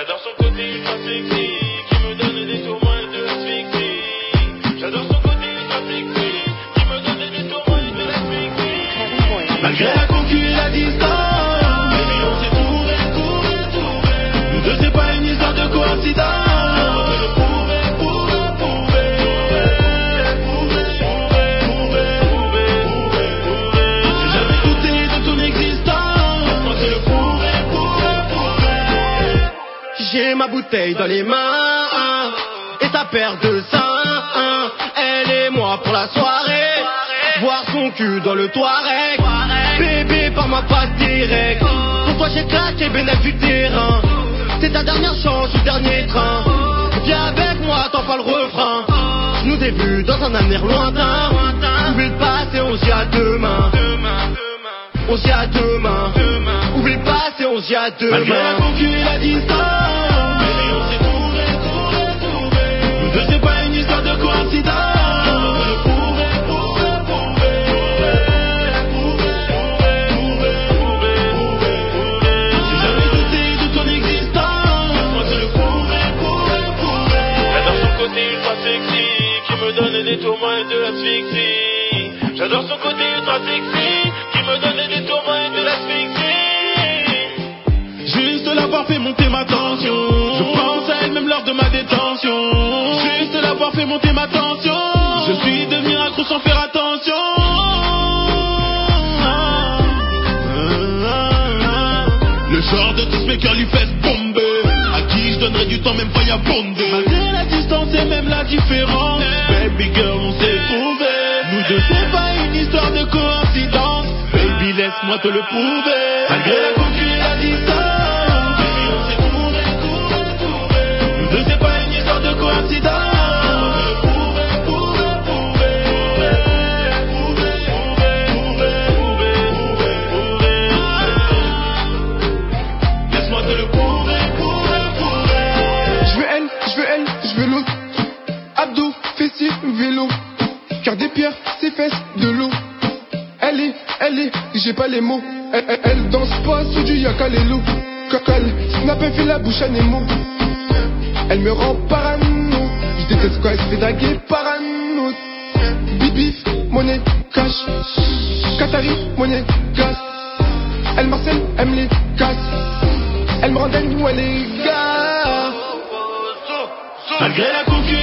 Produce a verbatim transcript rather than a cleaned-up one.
J'adore son côté ultra sexy, qui me donne des tourments et de l'asphyxie. J'adore son côté ultra sexy, qui me donne des tourments et de l'asphyxie. Malgré la concu et la distance, baby on s'est trouvé, trouvé, trouvé. Nous deux c'est pas une histoire de coïncidence. J'ai ma bouteille dans les mains et ta paire de seins. Elle et moi pour la soirée, voir son cul dans le Touareg. Bébé par ma passe direct. Pour toi j'ai claqué bénéfice du terrain. C'est ta dernière chance, le dernier train. Viens avec moi, t'en pas le refrain. Je nous ai vus dans un avenir lointain. Oublie le passé, on se dit à demain. On se dit à demain. Oublie le passé, on se dit à demain. Malgré la concu et la distance, baby on s'est trouvé, trouvé, trouvé. Nous deux c'est pas une histoire de coïncidence. Des tourments et de l'asphyxie. J'adore son côté ultra sexy, qui me donne des tourments et de l'asphyxie. Juste l'avoir fait monter ma tension, je pense à elle même lors de ma détention. Juste l'avoir fait monter ma tension, je suis devenu accro sans faire attention. Le genre de tous mes cœurs lui fait bomber, à qui je donnerais du temps même pas y abonder. Malgré la distance et même la différence, baby girl on s'est trouvé. Nous deux c'est pas une histoire de coïncidence, baby laisse-moi te le prouver. Malgré la concu et la distance, baby on s'est trouvé, trouvé, trouvé. Nous deux c'est pas une histoire de coïncidence. Abdos, fessiers, vélo, car des pierres, ses fesses, de l'eau. Elle est, elle est, j'ai pas les mots. Elle, elle, elle danse pas sous du yakalelo. Cocal, snap, elle fait la bouche à Nemo. Elle me rend parano. Je déteste quand elle se fait draguer parano. Bibif, monnaie, cash. Qatari, monnaie, cash. Elle marcelle, elle me les casse. Elle me rend dingue, ou elle est gars. Malgré la concu